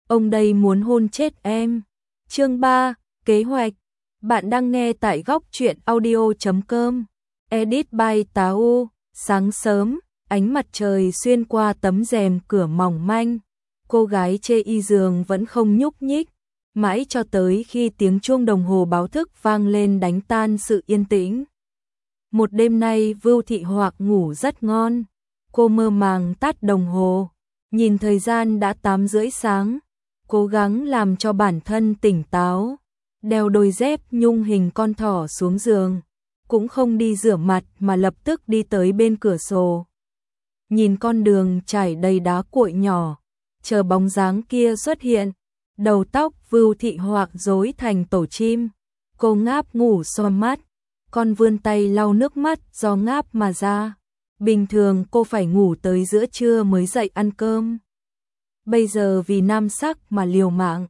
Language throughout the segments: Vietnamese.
ông đây muốn hôn chết em. Chương 3, kế hoạch. Bạn đang nghe tại góc truyện audio.com. Edit by Táo. Sáng sớm, ánh mặt trời xuyên qua tấm rèm cửa mỏng manh. Cô gái chê y giường vẫn không nhúc nhích, mãi cho tới khi tiếng chuông đồng hồ báo thức vang lên đánh tan sự yên tĩnh. Một đêm nay Vưu Thị Hoạc ngủ rất ngon. Cô mơ màng tắt đồng hồ, nhìn thời gian đã 8:30 sáng, cố gắng làm cho bản thân tỉnh táo, đeo đôi dép nhung hình con thỏ xuống giường, cũng không đi rửa mặt mà lập tức đi tới bên cửa sổ. Nhìn con đường trải đầy đá cuội nhỏ, chờ bóng dáng kia xuất hiện, đầu tóc Vưu Thị Hoạc rối thành tổ chim. Cô ngáp ngủ xoa mắt, con vươn tay lau nước mắt do ngáp mà ra. Bình thường cô phải ngủ tới giữa trưa mới dậy ăn cơm. Bây giờ vì nam sắc mà liều mạng.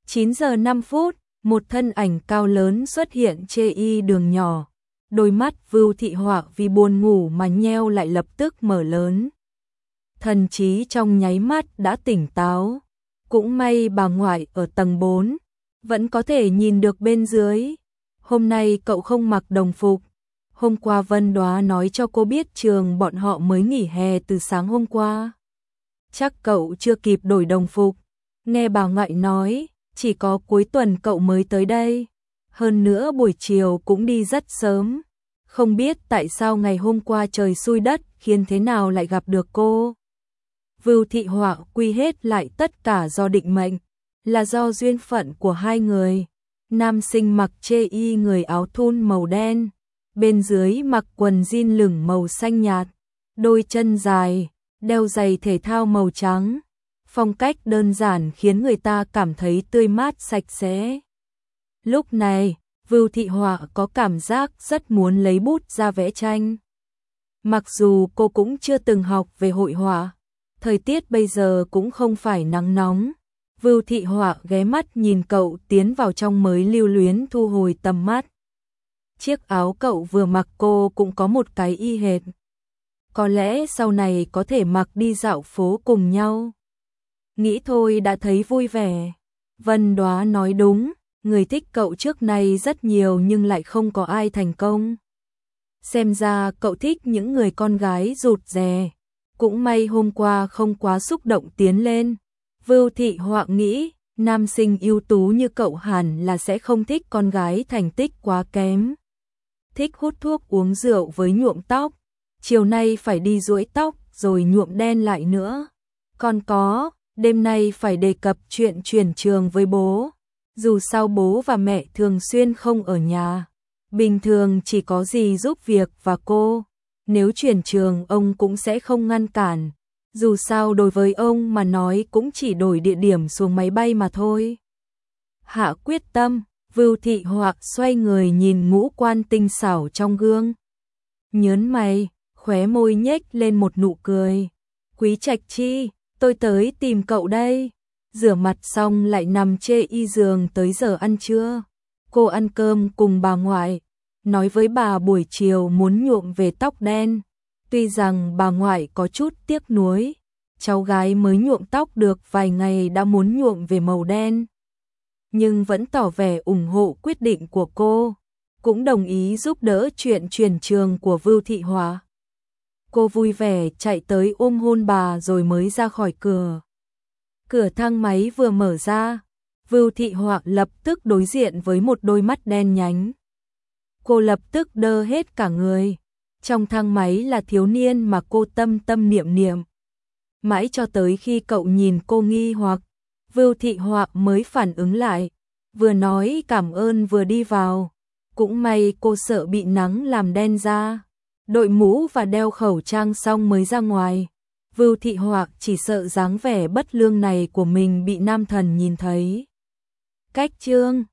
9:05, một thân ảnh cao lớn xuất hiện trên y đường nhỏ. Đôi mắt Vưu Thị Hoạc vì buồn ngủ mà nheo lại lập tức mở lớn. Thần trí trong nháy mắt đã tỉnh táo. Cũng may bà ngoại ở tầng 4 vẫn có thể nhìn được bên dưới. Hôm nay cậu không mặc đồng phục. Hôm qua Vân Đoá nói cho cô biết trường bọn họ mới nghỉ hè từ sáng hôm qua. Chắc cậu chưa kịp đổi đồng phục. Nghe bà ngoại nói, chỉ có cuối tuần cậu mới tới đây. Hơn nữa buổi chiều cũng đi rất sớm. Không biết tại sao ngày hôm qua trời xui đất khiến thế nào lại gặp được cô. Vưu Thị Hoạc quy hết lại tất cả do định mệnh, là do duyên phận của hai người. Nam sinh mặc chê y người áo thun màu đen, bên dưới mặc quần jean lửng màu xanh nhạt, đôi chân dài, đeo giày thể thao màu trắng. Phong cách đơn giản khiến người ta cảm thấy tươi mát sạch sẽ. Lúc này, Vưu Thị Hoạc có cảm giác rất muốn lấy bút ra vẽ tranh. Mặc dù cô cũng chưa từng học về hội họa, thời tiết bây giờ cũng không phải nắng nóng. Vưu Thị Hoạc ghé mắt nhìn cậu tiến vào trong mới lưu luyến thu hồi tầm mắt. Chiếc áo cậu vừa mặc cô cũng có một cái y hệt. Có lẽ sau này có thể mặc đi dạo phố cùng nhau. Nghĩ thôi đã thấy vui vẻ. Vân Đoá nói đúng, người thích cậu trước nay rất nhiều nhưng lại không có ai thành công. Xem ra cậu thích những người con gái rụt rè. Cũng may hôm qua không quá xúc động tiến lên. Vưu Thị Hoạc nghĩ, nam sinh ưu tú như cậu hẳn là sẽ không thích con gái thành tích quá kém. Thích hút thuốc uống rượu với nhuộm tóc. Chiều nay phải đi duỗi tóc rồi nhuộm đen lại nữa. Còn có, đêm nay phải đề cập chuyện chuyển trường với bố. Dù sao bố và mẹ thường xuyên không ở nhà. Bình thường chỉ có gì giúp việc và cô. Nếu chuyển trường ông cũng sẽ không ngăn cản. Dù sao đối với ông mà nói cũng chỉ đổi địa điểm xuống máy bay mà thôi. Hạ quyết tâm, Vưu Thị Hoạc xoay người nhìn ngũ quan tinh xảo trong gương. Nhớn mày, khóe môi nhếch lên một nụ cười. Quý Trạch Chi, tôi tới tìm cậu đây. Rửa mặt xong lại nằm chê y giường tới giờ ăn trưa. Cô ăn cơm cùng bà ngoại, nói với bà buổi chiều muốn nhuộm về tóc đen. Tuy rằng bà ngoại có chút tiếc nuối, cháu gái mới nhuộm tóc được vài ngày đã muốn nhuộm về màu đen. Nhưng vẫn tỏ vẻ ủng hộ quyết định của cô, cũng đồng ý giúp đỡ chuyện chuyển trường của Vưu Thị Hoạc. Cô vui vẻ chạy tới ôm hôn bà rồi mới ra khỏi cửa. Cửa thang máy vừa mở ra, Vưu Thị Hoạc lập tức đối diện với một đôi mắt đen nhánh. Cô lập tức đơ hết cả người. Trong thang máy là thiếu niên mà cô tâm tâm niệm niệm. Mãi cho tới khi cậu nhìn cô nghi hoặc, Vưu Thị Hoạc mới phản ứng lại, vừa nói cảm ơn vừa đi vào. Cũng may cô sợ bị nắng làm đen da, đội mũ và đeo khẩu trang xong mới ra ngoài. Vưu Thị Hoạc chỉ sợ dáng vẻ bất lương này của mình bị nam thần nhìn thấy. Cách chương